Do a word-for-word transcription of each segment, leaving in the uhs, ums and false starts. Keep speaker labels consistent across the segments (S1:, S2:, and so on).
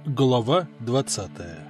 S1: Глава двадцатая.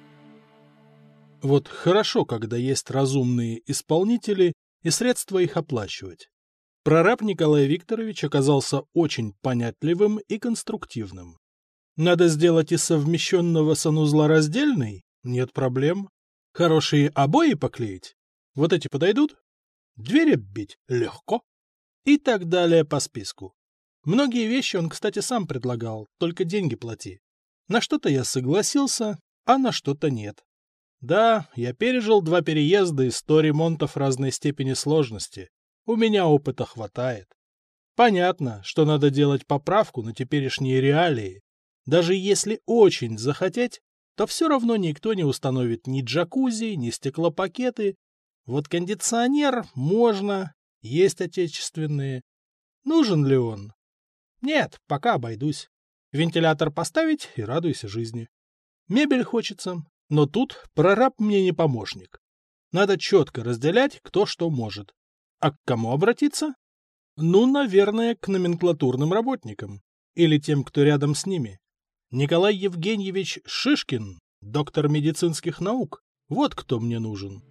S1: Вот хорошо, когда есть разумные исполнители и средства их оплачивать. Прораб Николай Викторович оказался очень понятливым и конструктивным. Надо сделать из совмещенного санузла раздельный? Нет проблем. Хорошие обои поклеить? Вот эти подойдут? Двери оббить? Легко. И так далее по списку. Многие вещи он, кстати, сам предлагал, только деньги плати. На что-то я согласился, а на что-то нет. Да, я пережил два переезда и сто ремонтов разной степени сложности. У меня опыта хватает. Понятно, что надо делать поправку на теперешние реалии. Даже если очень захотеть, то все равно никто не установит ни джакузи, ни стеклопакеты. Вот кондиционер можно, есть отечественные. Нужен ли он? Нет, пока обойдусь. Вентилятор поставить и радуйся жизни. Мебель хочется, но тут прораб мне не помощник. Надо четко разделять, кто что может. А к кому обратиться? Ну, наверное, к номенклатурным работникам. Или тем, кто рядом с ними. Николай Евгеньевич Шишкин, доктор медицинских наук. Вот кто мне нужен.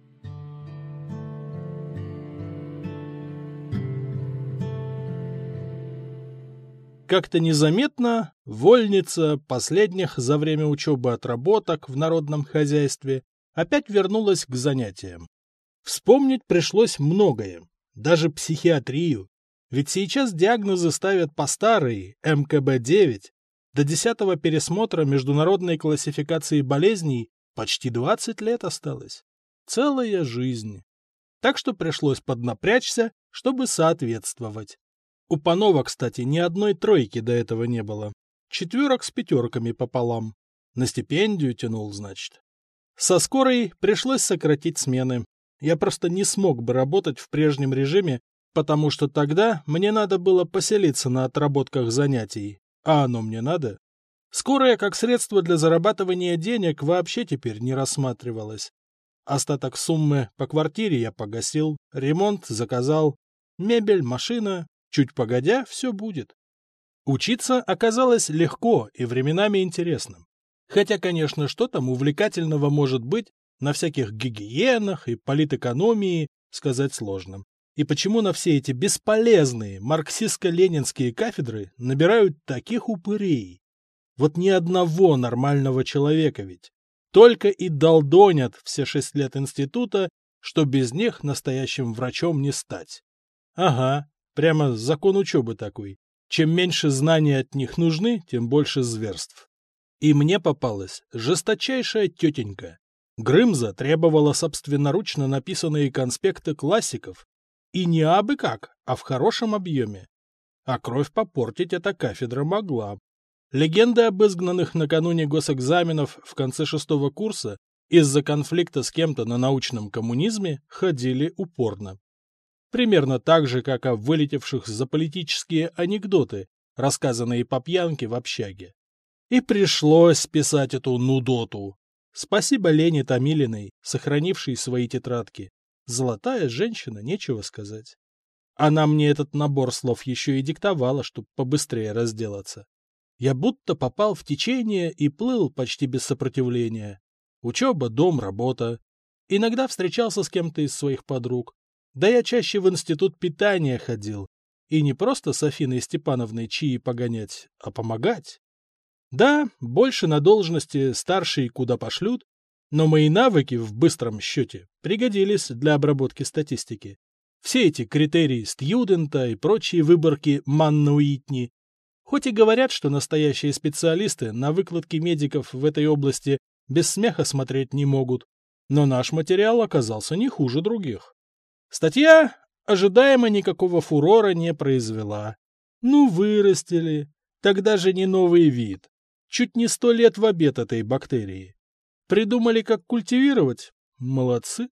S1: Как-то незаметно вольница последних за время учебы отработок в народном хозяйстве опять вернулась к занятиям. Вспомнить пришлось многое, даже психиатрию, ведь сейчас диагнозы ставят по старой эм ка бэ девять. До десятого пересмотра международной классификации болезней почти двадцать лет осталось. Целая жизнь. Так что пришлось поднапрячься, чтобы соответствовать. У Панова, кстати, ни одной тройки до этого не было. Четверок с пятерками пополам. На стипендию тянул, значит. Со скорой пришлось сократить смены. Я просто не смог бы работать в прежнем режиме, потому что тогда мне надо было поселиться на отработках занятий. А оно мне надо? Скорая как средство для зарабатывания денег вообще теперь не рассматривалась. Остаток суммы по квартире я погасил, ремонт заказал, мебель, машина. Чуть погодя, все будет. Учиться оказалось легко и временами интересным. Хотя, конечно, что там увлекательного может быть на всяких гигиенах и политэкономии, сказать сложно. И почему на все эти бесполезные марксистско-ленинские кафедры набирают таких упырей? Вот ни одного нормального человека ведь. Только и долдонят все шесть лет института, что без них настоящим врачом не стать. Ага. Прямо закон учебы такой. Чем меньше знаний от них нужны, тем больше зверств. И мне попалась жесточайшая тетенька. Грымза требовала собственноручно написанные конспекты классиков. И не абы как, а в хорошем объеме. А кровь попортить эта кафедра могла. Легенды об изгнанных накануне госэкзаменов в конце шестого курса из-за конфликта с кем-то на научном коммунизме ходили упорно. Примерно так же, как о вылетевших за политические анекдоты, рассказанные по пьянке в общаге. И пришлось писать эту нудоту. Спасибо Лене Томилиной, сохранившей свои тетрадки. Золотая женщина, нечего сказать. Она мне этот набор слов еще и диктовала, чтобы побыстрее разделаться. Я будто попал в течение и плыл почти без сопротивления. Учеба, дом, работа. Иногда встречался с кем-то из своих подруг. Да я чаще в институт питания ходил. И не просто с Афиной Степановной чаи погонять, а помогать. Да, больше на должности старшие куда пошлют, но мои навыки в быстром счете пригодились для обработки статистики. Все эти критерии стьюдента и прочие выборки Манна Уитни. Хоть и говорят, что настоящие специалисты на выкладки медиков в этой области без смеха смотреть не могут, но наш материал оказался не хуже других. Статья ожидаемо никакого фурора не произвела. Ну, вырастили. Тогда же не новый вид. Чуть не сто лет в обед этой бактерии. Придумали, как культивировать? Молодцы.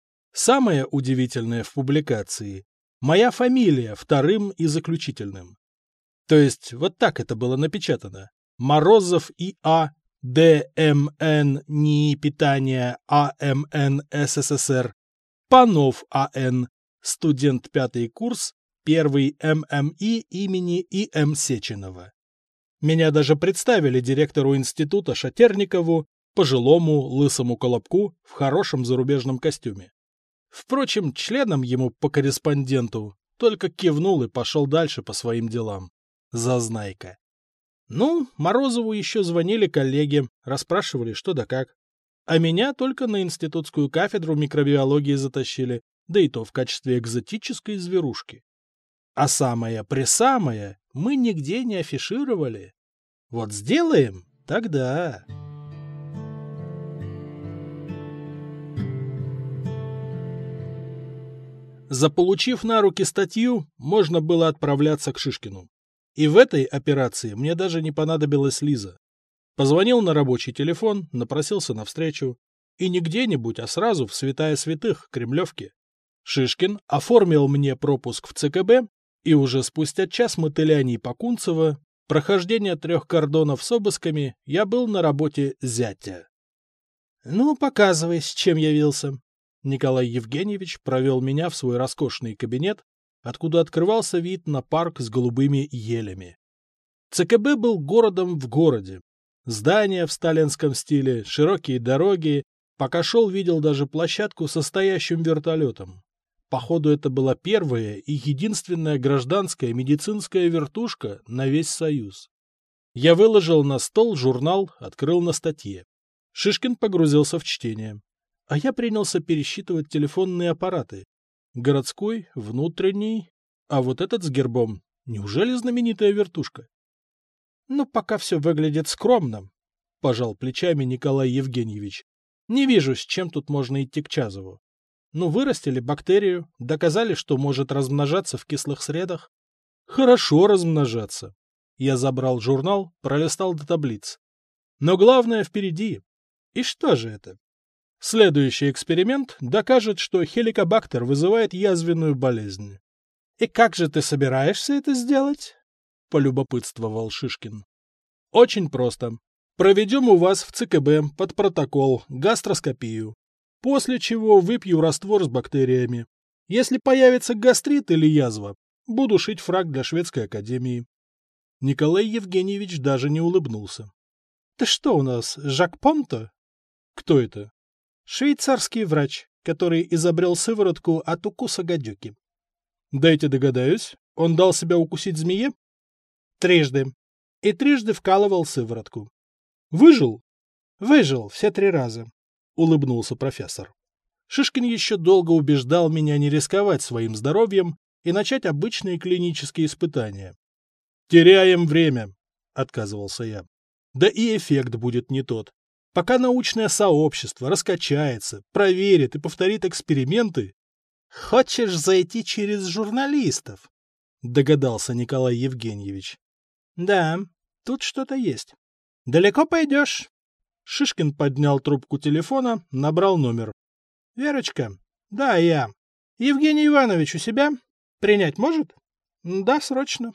S1: Самое удивительное в публикации – моя фамилия вторым и заключительным. То есть вот так это было напечатано. Морозов И А, Д М Н НИИ питания А М Н С С С Р, Панов А Н, студент пятый курс, первый М М И имени И М Сеченова. Меня даже представили директору института Шатерникову, пожилому лысому колобку в хорошем зарубежном костюме. Впрочем, членом ему по корреспонденту только кивнул и пошел дальше по своим делам. Зазнайка. Ну, Морозову еще звонили коллеги, расспрашивали что да как. А меня только на институтскую кафедру микробиологии затащили, да и то в качестве экзотической зверушки. А самое-пресамое мы нигде не афишировали. Вот сделаем — тогда. Заполучив на руки статью, можно было отправляться к Шишкину. И в этой операции мне даже не понадобилась Лиза. Позвонил на рабочий телефон, напросился навстречу. И не где-нибудь, а сразу в святая святых, Кремлевке. Шишкин оформил мне пропуск в ЦКБ, и уже спустя час мотыляний по Кунцево, прохождения трех кордонов с обысками, я был на работе зятя. «Ну, показывай, с чем явился». Николай Евгеньевич провел меня в свой роскошный кабинет, откуда открывался вид на парк с голубыми елями. ЦКБ был городом в городе. Здания в сталинском стиле, широкие дороги, пока шел, видел даже площадку со стоящим вертолетом. Походу, это была первая и единственная гражданская медицинская вертушка на весь Союз. Я выложил на стол журнал, открыл на статье. Шишкин погрузился в чтение. А я принялся пересчитывать телефонные аппараты. Городской, внутренний, а вот этот с гербом. Неужели знаменитая вертушка? Ну, пока все выглядит скромно, пожал плечами Николай Евгеньевич. Не вижу, с чем тут можно идти к Чазову. Ну, вырастили бактерию, доказали, что может размножаться в кислых средах. Хорошо размножаться. Я забрал журнал, пролистал до таблиц. Но главное впереди. И что же это? Следующий эксперимент докажет, что хеликобактер вызывает язвенную болезнь. «И как же ты собираешься это сделать?» — полюбопытствовал Шишкин. «Очень просто. Проведем у вас в ЦКБ под протокол гастроскопию, после чего выпью раствор с бактериями. Если появится гастрит или язва, буду шить фрак для шведской академии». Николай Евгеньевич даже не улыбнулся. «Ты что у нас, Жак Понто?» «Кто это?» «Швейцарский врач, который изобрел сыворотку от укуса гадюки». «Дайте догадаюсь, он дал себя укусить змее?» «Трижды. И трижды вкалывал сыворотку». «Выжил?» «Выжил все три раза», — улыбнулся профессор. Шишкин еще долго убеждал меня не рисковать своим здоровьем и начать обычные клинические испытания. «Теряем время», — отказывался я. «Да и эффект будет не тот. Пока научное сообщество раскачается, проверит и повторит эксперименты...» «Хочешь зайти через журналистов?» — догадался Николай Евгеньевич. «Да, тут что-то есть. Далеко пойдешь?» Шишкин поднял трубку телефона, набрал номер. «Верочка?» «Да, я. Евгений Иванович у себя? Принять может?» «Да, срочно».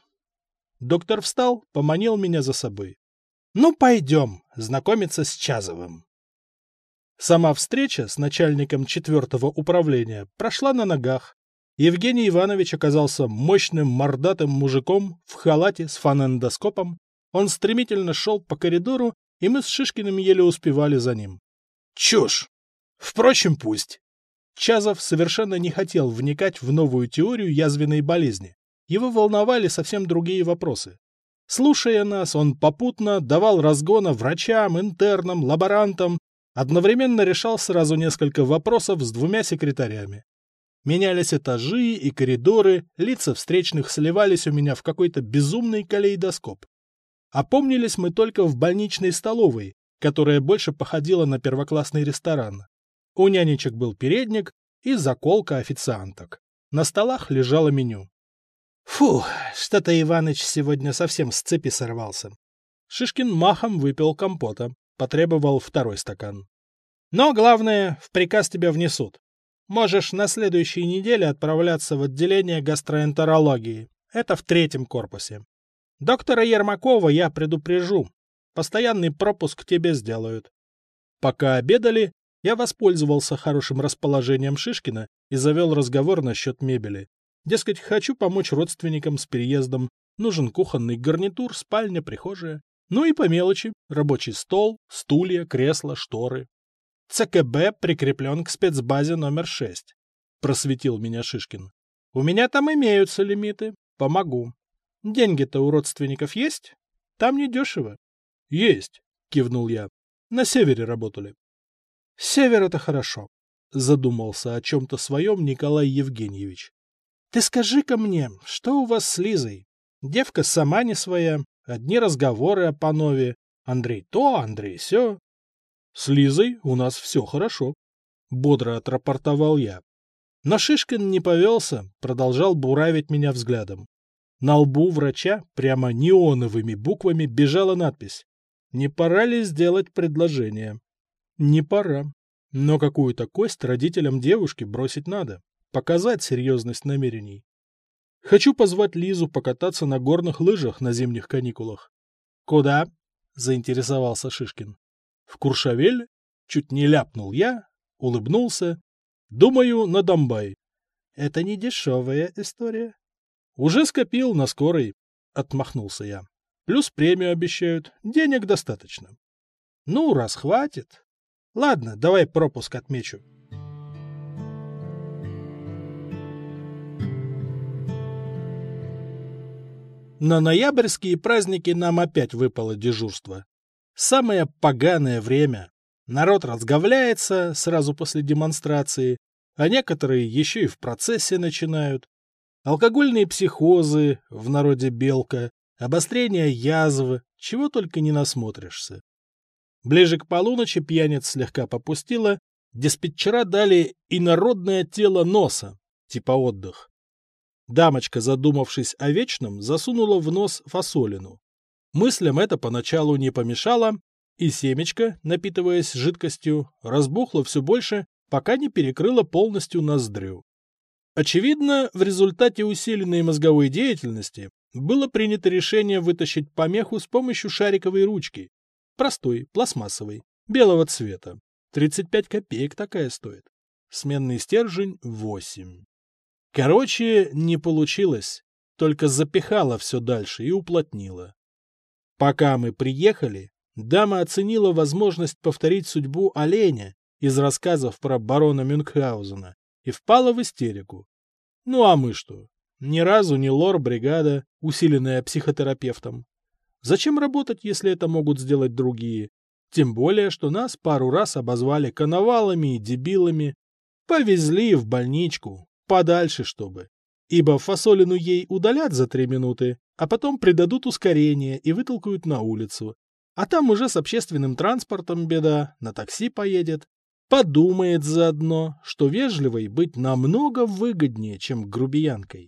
S1: Доктор встал, поманил меня за собой. «Ну, пойдем знакомиться с Чазовым». Сама встреча с начальником четвертого управления прошла на ногах. Евгений Иванович оказался мощным мордатым мужиком в халате с фонендоскопом. Он стремительно шел по коридору, и мы с Шишкиным еле успевали за ним. Чушь! Впрочем, пусть. Чазов совершенно не хотел вникать в новую теорию язвенной болезни. Его волновали совсем другие вопросы. Слушая нас, он попутно давал разгона врачам, интернам, лаборантам, одновременно решал сразу несколько вопросов с двумя секретарями. Менялись этажи и коридоры, лица встречных сливались у меня в какой-то безумный калейдоскоп. Опомнились мы только в больничной столовой, которая больше походила на первоклассный ресторан. У нянечек был передник и заколка официанток. На столах лежало меню. Фу, что-то Иваныч сегодня совсем с цепи сорвался. Шишкин махом выпил компота, потребовал второй стакан. Но главное, в приказ тебя внесут. Можешь на следующей неделе отправляться в отделение гастроэнтерологии. Это в третьем корпусе. Доктора Ермакова я предупрежу. Постоянный пропуск тебе сделают. Пока обедали, я воспользовался хорошим расположением Шишкина и завел разговор насчет мебели. Дескать, хочу помочь родственникам с переездом, Нужен кухонный гарнитур, спальня, прихожая. Ну и по мелочи. Рабочий стол, стулья, кресла, шторы. ЦКБ прикреплен к спецбазе номер шесть. Просветил меня Шишкин. У меня там имеются лимиты. Помогу. Деньги-то у родственников есть? Там недешево. Есть, кивнул я. На севере работали. Север — это хорошо. Задумался о чем-то своем Николай Евгеньевич. Ты скажи-ка мне, что у вас с Лизой? Девка сама не своя. Одни разговоры о Панове. Андрей то, Андрей сё. С Лизой у нас все хорошо. Бодро отрапортовал я. Но Шишкин не повелся, продолжал буравить меня взглядом. На лбу врача прямо неоновыми буквами бежала надпись: «Не пора ли сделать предложение?» Не пора. Но какую-то кость родителям девушки бросить надо. Показать серьезность намерений. Хочу позвать Лизу покататься на горных лыжах на зимних каникулах. Куда? Заинтересовался Шишкин. В Куршавель? Чуть не ляпнул я, улыбнулся. Думаю, на Домбай. Это не дешевая история. Уже скопил на скорой, отмахнулся я. Плюс премию обещают, денег достаточно. Ну, раз хватит. Ладно, давай пропуск отмечу. На ноябрьские праздники нам опять выпало дежурство. Самое поганое время. Народ разговляется сразу после демонстрации, а некоторые еще и в процессе начинают. Алкогольные психозы, в народе белка, обострение язв, чего только не насмотришься. Ближе к полуночи пьяниц слегка попустило, диспетчера дали инородное тело носа, типа отдых. Дамочка, задумавшись о вечном, засунула в нос фасолину. Мыслям это поначалу не помешало, и семечко, напитываясь жидкостью, разбухло все больше, пока не перекрыло полностью ноздрю. Очевидно, в результате усиленной мозговой деятельности было принято решение вытащить помеху с помощью шариковой ручки. Простой, пластмассовый, белого цвета. тридцать пять копеек такая стоит. Сменный стержень — восемь. Короче, не получилось, только запихало все дальше и уплотнило. Пока мы приехали, дама оценила возможность повторить судьбу оленя из рассказов про барона Мюнхгаузена и впала в истерику. Ну а мы что? Ни разу не лор-бригада, усиленная психотерапевтом. Зачем работать, если это могут сделать другие? Тем более, что нас пару раз обозвали коновалами и дебилами. Повезли в больничку, подальше чтобы. Ибо фасолину ей удалят за три минуты, а потом придадут ускорение и вытолкают на улицу. А там уже с общественным транспортом беда, на такси поедет. Подумает заодно, что вежливой быть намного выгоднее, чем грубиянкой.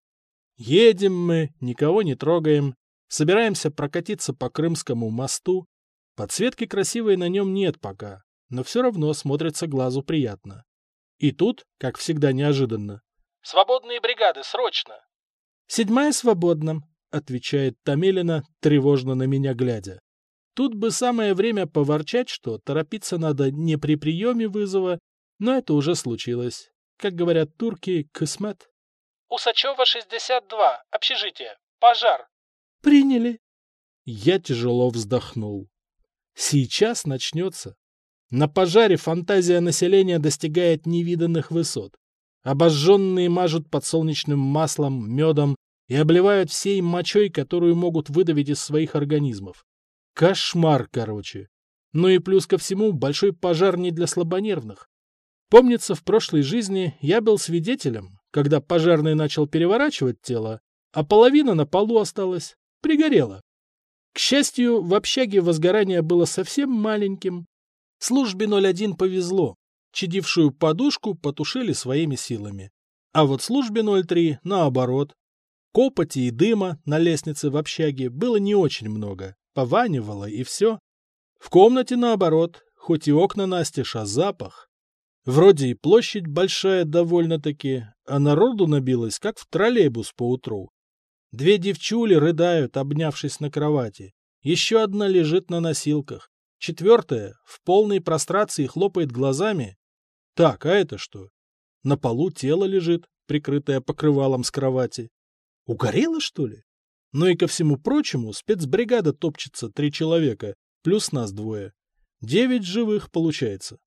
S1: Едем мы, никого не трогаем. Собираемся прокатиться по Крымскому мосту. Подсветки красивой на нем нет пока, но все равно смотрится глазу приятно. И тут, как всегда неожиданно. «Свободные бригады, срочно!» «Седьмая свободна», — отвечает Томилина, тревожно на меня глядя. Тут бы самое время поворчать, что торопиться надо не при приеме вызова, но это уже случилось. Как говорят турки, кысмет. «Усачева, шестьдесят два, общежитие, пожар». «Приняли». Я тяжело вздохнул. Сейчас начнется. На пожаре фантазия населения достигает невиданных высот. Обожженные мажут подсолнечным маслом, медом и обливают всей мочой, которую могут выдавить из своих организмов. Кошмар, короче. Ну и плюс ко всему, большой пожар не для слабонервных. Помнится, в прошлой жизни я был свидетелем, когда пожарный начал переворачивать тело, а половина на полу осталась. Пригорело. К счастью, в общаге возгорание было совсем маленьким. Службе ноль один повезло. Чадившую подушку потушили своими силами. А вот службе ноль три наоборот. Копоти и дыма на лестнице в общаге было не очень много. Пованивало и все. В комнате наоборот, хоть и окна настежь, а запах. Вроде и площадь большая довольно-таки, а народу набилось, как в троллейбус поутру. Две девчули рыдают, обнявшись на кровати. Еще одна лежит на носилках. Четвертая в полной прострации хлопает глазами. Так, а это что? На полу тело лежит, прикрытое покрывалом с кровати. Угорело, что ли? Ну и ко всему прочему, спецбригада топчется три человека, плюс нас двое. Девять живых получается.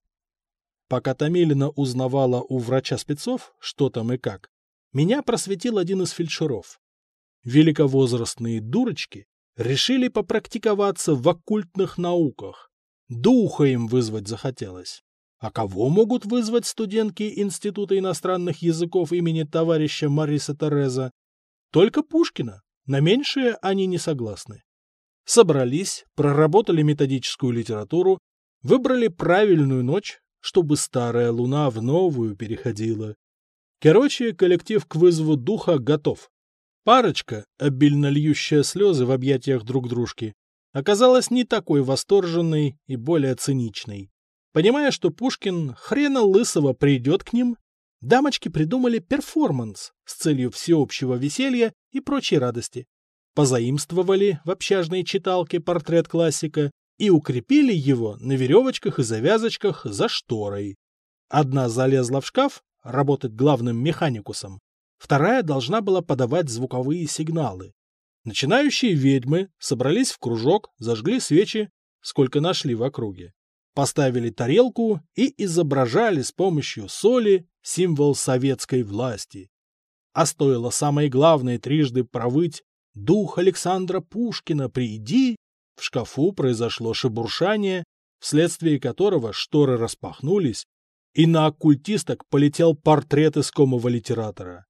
S1: Пока Томилина узнавала у врача-спецов, что там и как, меня просветил один из фельдшеров. Великовозрастные дурочки решили попрактиковаться в оккультных науках. Духа им вызвать захотелось. А кого могут вызвать студентки Института иностранных языков имени товарища Мариса Тереза? Только Пушкина. На меньшее они не согласны. Собрались, проработали методическую литературу, выбрали правильную ночь, чтобы старая луна в новую переходила. Короче, коллектив к вызову духа готов. Парочка, обильно льющая слезы в объятиях друг дружки, оказалась не такой восторженной и более циничной. Понимая, что Пушкин хрена лысого придет к ним, дамочки придумали перформанс с целью всеобщего веселья и прочей радости. Позаимствовали в общажной читалке портрет классика и укрепили его на веревочках и завязочках за шторой. Одна залезла в шкаф, работать главным механикусом, вторая должна была подавать звуковые сигналы. Начинающие ведьмы собрались в кружок, зажгли свечи, сколько нашли в округе. Поставили тарелку и изображали с помощью соли символ советской власти. А стоило самое главное трижды провыть «Дух Александра Пушкина, приди!», в шкафу произошло шебуршание, вследствие которого шторы распахнулись, и на оккультисток полетел портрет искомого литератора.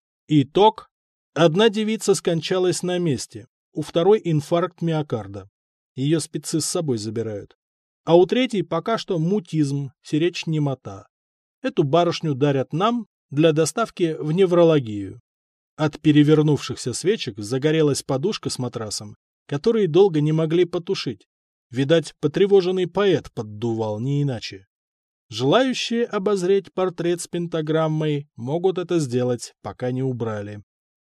S1: Итог. Одна девица скончалась на месте, у второй инфаркт миокарда. Ее спецы с собой забирают. А у третьей пока что мутизм, сиречь немота. Эту барышню дарят нам для доставки в неврологию. От перевернувшихся свечек загорелась подушка с матрасом, которые долго не могли потушить. Видать, потревоженный поэт поддувал, не иначе. Желающие обозреть портрет с пентаграммой могут это сделать, пока не убрали.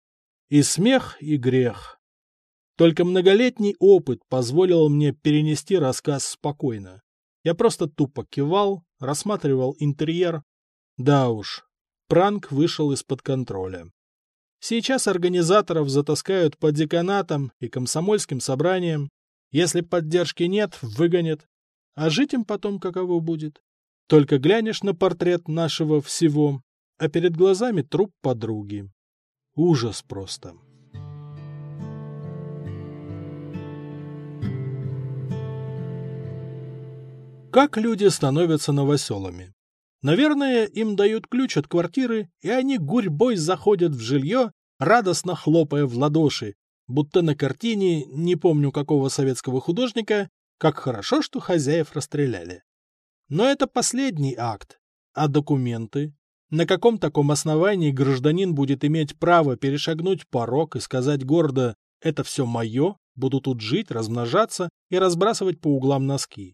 S1: И смех, и грех. Только многолетний опыт позволил мне перенести рассказ спокойно. Я просто тупо кивал, рассматривал интерьер. Да уж, пранк вышел из-под контроля. Сейчас организаторов затаскают по деканатам и комсомольским собраниям. Если поддержки нет, выгонят. А жить им потом каково будет? Только глянешь на портрет нашего всего, а перед глазами труп подруги. Ужас просто. Как люди становятся новоселами? Наверное, им дают ключ от квартиры, и они гурьбой заходят в жилье, радостно хлопая в ладоши, будто на картине, не помню какого советского художника, как хорошо, что хозяев расстреляли. Но это последний акт. А документы? На каком таком основании гражданин будет иметь право перешагнуть порог и сказать гордо «это все мое, буду тут жить, размножаться и разбрасывать по углам носки»?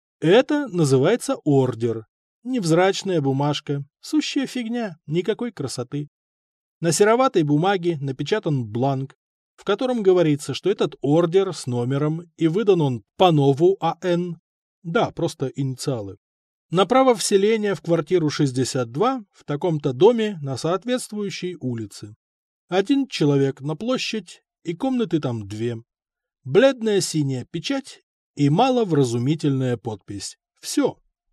S1: Это называется ордер. Невзрачная бумажка, сущая фигня, никакой красоты. На сероватой бумаге напечатан бланк, в котором говорится, что этот ордер с номером и выдан он по нову АН. Да, просто инициалы. На право вселения в квартиру шестьдесят два в таком-то доме на соответствующей улице. Один человек на площадь, и комнаты там две. Бледная синяя печать и маловразумительная подпись. Все.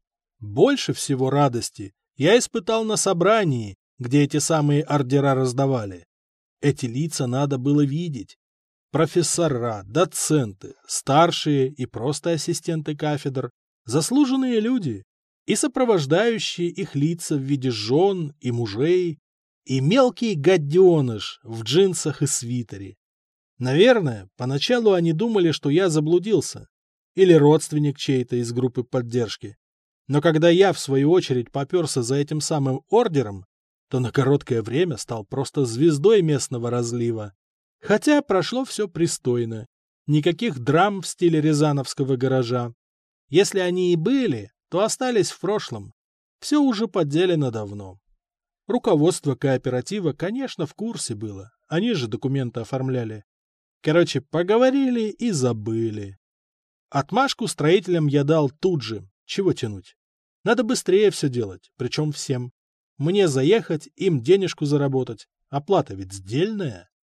S1: Больше всего радости я испытал на собрании, где эти самые ордера раздавали. Эти лица надо было видеть. Профессора, доценты, старшие и просто ассистенты кафедр, заслуженные люди, и сопровождающие их лица в виде жен и мужей, и мелкий гаденыш в джинсах и свитере. Наверное, поначалу они думали, что я заблудился, или родственник чей-то из группы поддержки. Но когда я, в свою очередь, поперся за этим самым ордером, то на короткое время стал просто звездой местного разлива. Хотя прошло все пристойно. Никаких драм в стиле рязановского гаража. Если они и были, то остались в прошлом. Все уже поделено давно. Руководство кооператива, конечно, в курсе было. Они же документы оформляли. Короче, поговорили и забыли. Отмашку строителям я дал тут же. Чего тянуть? Надо быстрее все делать, причем всем. Мне заехать, им денежку заработать. Оплата ведь сдельная.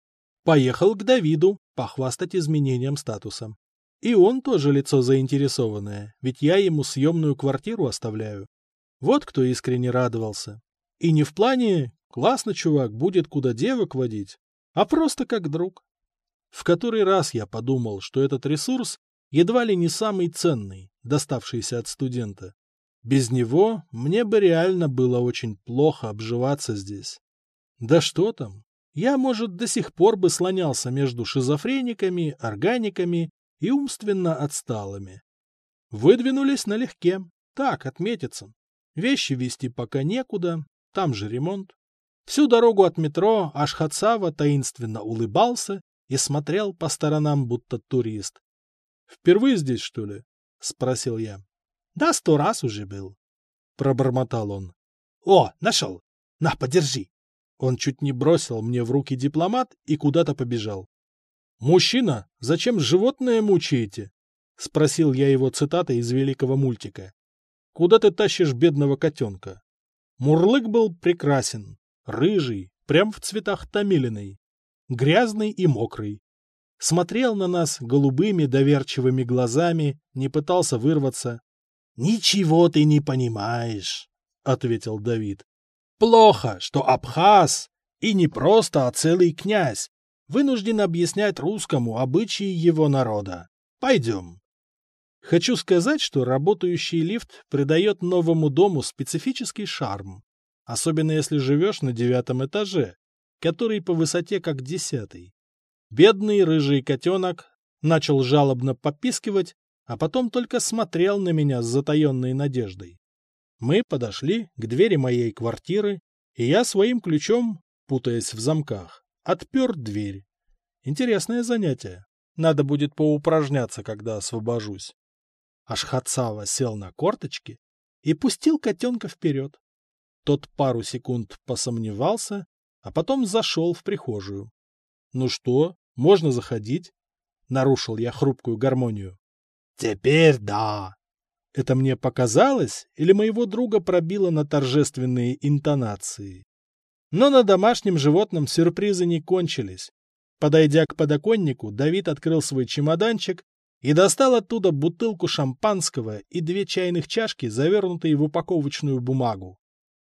S1: Поехал к Давиду похвастать изменением статуса. И он тоже лицо заинтересованное, ведь я ему съемную квартиру оставляю. Вот кто искренне радовался. И не в плане «классно, чувак, будет куда девок водить», а просто как друг. В который раз я подумал, что этот ресурс едва ли не самый ценный, доставшийся от студента. Без него мне бы реально было очень плохо обживаться здесь. Да что там, я, может, до сих пор бы слонялся между шизофрениками, органиками и умственно отсталыми. Выдвинулись налегке, так, отметиться. Вещи везти пока некуда, там же ремонт. Всю дорогу от метро Ашхатсава таинственно улыбался и смотрел по сторонам, будто турист. «Впервые здесь, что ли?» — спросил я. «Да, сто раз уже был», — пробормотал он. «О, нашел! На, подержи!» Он чуть не бросил мне в руки дипломат и куда-то побежал. «Мужчина, зачем животное мучаете?» — спросил я его цитатой из великого мультика. «Куда ты тащишь бедного котенка?» Мурлык был прекрасен, рыжий, прям в цветах Томилиной, грязный и мокрый. Смотрел на нас голубыми доверчивыми глазами, не пытался вырваться. «Ничего ты не понимаешь», — ответил Давид. «Плохо, что Абхаз, и не просто, а целый князь, вынужден объяснять русскому обычаи его народа. Пойдем». Хочу сказать, что работающий лифт придает новому дому специфический шарм, особенно если живешь на девятом этаже, который по высоте как десятый. Бедный рыжий котенок начал жалобно попискивать, а потом только смотрел на меня с затаенной надеждой. Мы подошли к двери моей квартиры, и я своим ключом, путаясь в замках, отпер дверь. Интересное занятие. Надо будет поупражняться, когда освобожусь. Ашхатсава сел на корточки и пустил котенка вперед. Тот пару секунд посомневался, а потом зашел в прихожую. «Ну что, можно заходить?» — нарушил я хрупкую гармонию. «Теперь да!» Это мне показалось, или моего друга пробило на торжественные интонации? Но на домашнем животном сюрпризы не кончились. Подойдя к подоконнику, Давид открыл свой чемоданчик и достал оттуда бутылку шампанского и две чайных чашки, завернутые в упаковочную бумагу.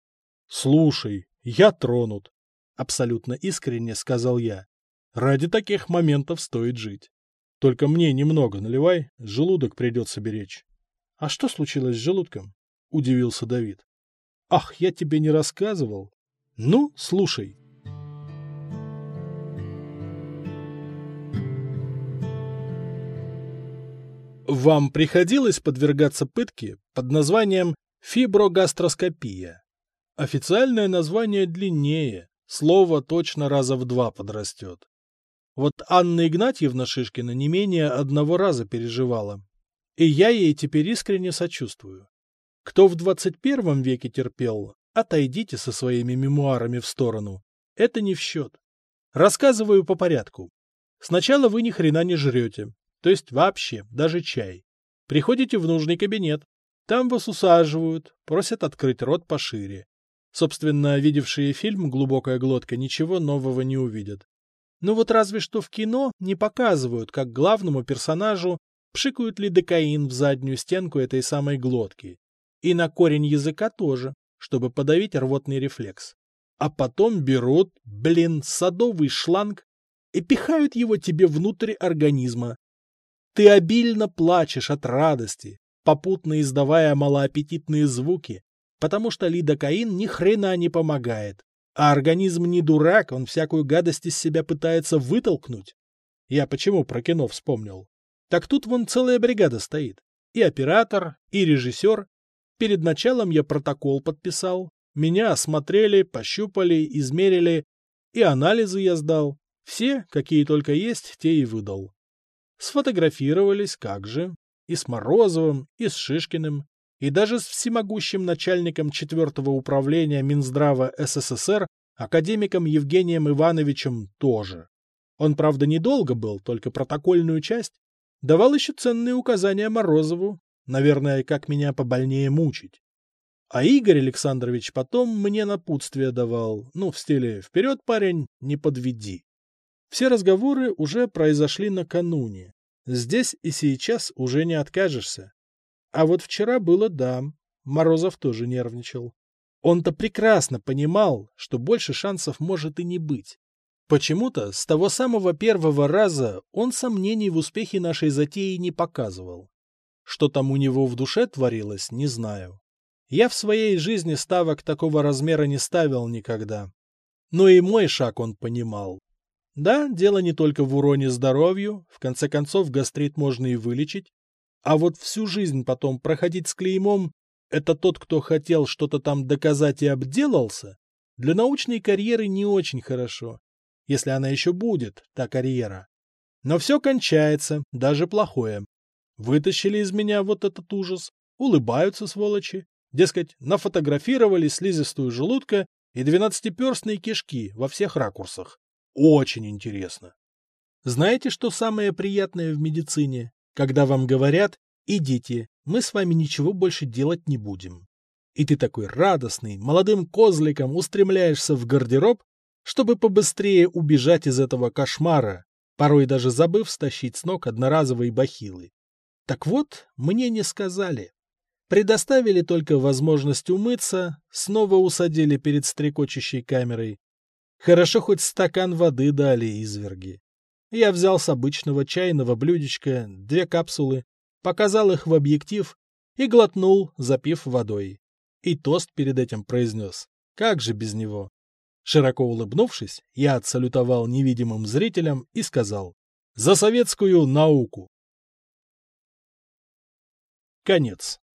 S1: «Слушай, я тронут», — абсолютно искренне сказал я. «Ради таких моментов стоит жить. Только мне немного наливай, желудок придется беречь». «А что случилось с желудком?» — удивился Давид. «Ах, я тебе не рассказывал. Ну, слушай». Вам приходилось подвергаться пытке под названием фиброгастроскопия? Официальное название длиннее, слово точно раза в два подрастет. Вот Анна Игнатьевна Шишкина не менее одного раза переживала. И я ей теперь искренне сочувствую. Кто в двадцать первом веке терпел, отойдите со своими мемуарами в сторону. Это не в счет. Рассказываю по порядку. Сначала вы ни хрена не жрете, то есть вообще, даже чай. Приходите в нужный кабинет. Там вас усаживают, просят открыть рот пошире. Собственно, видевшие фильм «Глубокая глотка» ничего нового не увидят. Ну вот разве что в кино не показывают, как главному персонажу пшикают лидокаин в заднюю стенку этой самой глотки. И на корень языка тоже, чтобы подавить рвотный рефлекс. А потом берут, блин, садовый шланг и пихают его тебе внутрь организма. Ты обильно плачешь от радости, попутно издавая малоаппетитные звуки, потому что лидокаин ни хрена не помогает. А организм не дурак, он всякую гадость из себя пытается вытолкнуть. Я почему про кино вспомнил? Так тут вон целая бригада стоит. И оператор, и режиссер. Перед началом я протокол подписал. Меня осмотрели, пощупали, измерили. И анализы я сдал. Все, какие только есть, те и выдал. Сфотографировались, как же. И с Морозовым, и с Шишкиным. И даже с всемогущим начальником четвертого управления Минздрава СССР, академиком Евгением Ивановичем тоже. Он, правда, недолго был, только протокольную часть. Давал еще ценные указания Морозову, наверное, как меня побольнее мучить. А Игорь Александрович потом мне напутствие давал, ну, в стиле «Вперед, парень, не подведи». Все разговоры уже произошли накануне. Здесь и сейчас уже не откажешься. А вот вчера было да, Морозов тоже нервничал. Он-то прекрасно понимал, что больше шансов может и не быть. Почему-то с того самого первого раза он сомнений в успехе нашей затеи не показывал. Что там у него в душе творилось, не знаю. Я в своей жизни ставок такого размера не ставил никогда. Но и мой шаг он понимал. Да, дело не только в уроне здоровью, в конце концов гастрит можно и вылечить. А вот всю жизнь потом проходить с клеймом — это тот, кто хотел что-то там доказать и обделался, для научной карьеры не очень хорошо. Если она еще будет, та карьера. Но все кончается, даже плохое. Вытащили из меня вот этот ужас, улыбаются сволочи, дескать, нафотографировали слизистую желудка и двенадцатиперстные кишки во всех ракурсах. Очень интересно. Знаете, что самое приятное в медицине? Когда вам говорят: идите, мы с вами ничего больше делать не будем. И ты такой радостный, молодым козликом устремляешься в гардероб, чтобы побыстрее убежать из этого кошмара, порой даже забыв стащить с ног одноразовые бахилы. Так вот, мне не сказали. Предоставили только возможность умыться, снова усадили перед стрекочущей камерой. Хорошо хоть стакан воды дали изверги. Я взял с обычного чайного блюдечка две капсулы, показал их в объектив и глотнул, запив водой. И тост перед этим произнес. Как же без него? Широко улыбнувшись, я отсалютовал невидимым зрителям и сказал: «За советскую науку!» Конец.